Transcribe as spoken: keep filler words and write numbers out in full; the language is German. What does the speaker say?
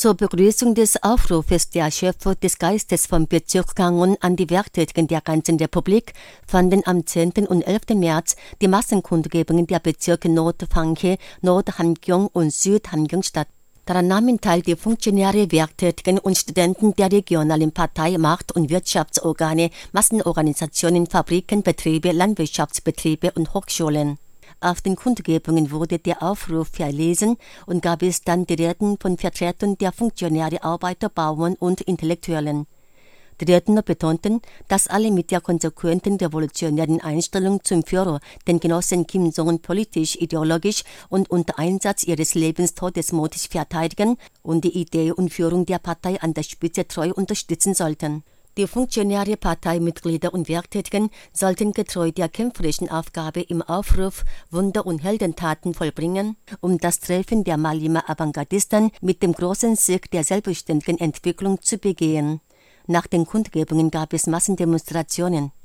Zur Begrüßung des Aufrufes der Schöpfer des Geistes vom Bezirk Gangwon an die Werktätigen der ganzen Republik fanden am zehnten und elften März die Massenkundgebungen der Bezirke Nord-Panghae, Nord-Hamgyong und Süd-Hamgyong statt. Daran nahmen teil die Funktionäre, Werktätigen und Studenten der regionalen Partei, Macht- und Wirtschaftsorgane, Massenorganisationen, Fabriken, Betriebe, Landwirtschaftsbetriebe und Hochschulen. Auf den Kundgebungen wurde der Aufruf verlesen und gab es dann die Reden von Vertretern der Funktionäre, Arbeiter, Bauern und Intellektuellen. Die Redner betonten, dass alle mit der konsequenten revolutionären Einstellung zum Führer den Genossen Kim Jong-un politisch, ideologisch und unter Einsatz ihres Lebens todesmutig verteidigen und die Idee und Führung der Partei an der Spitze treu unterstützen sollten. Die Funktionäre, Parteimitglieder und Werktätigen sollten getreu der kämpferischen Aufgabe im Aufruf Wunder- und Heldentaten vollbringen, um das Treffen der Mallimer Avantgardisten mit dem großen Sieg der selbstständigen Entwicklung zu begehen. Nach den Kundgebungen gab es Massendemonstrationen.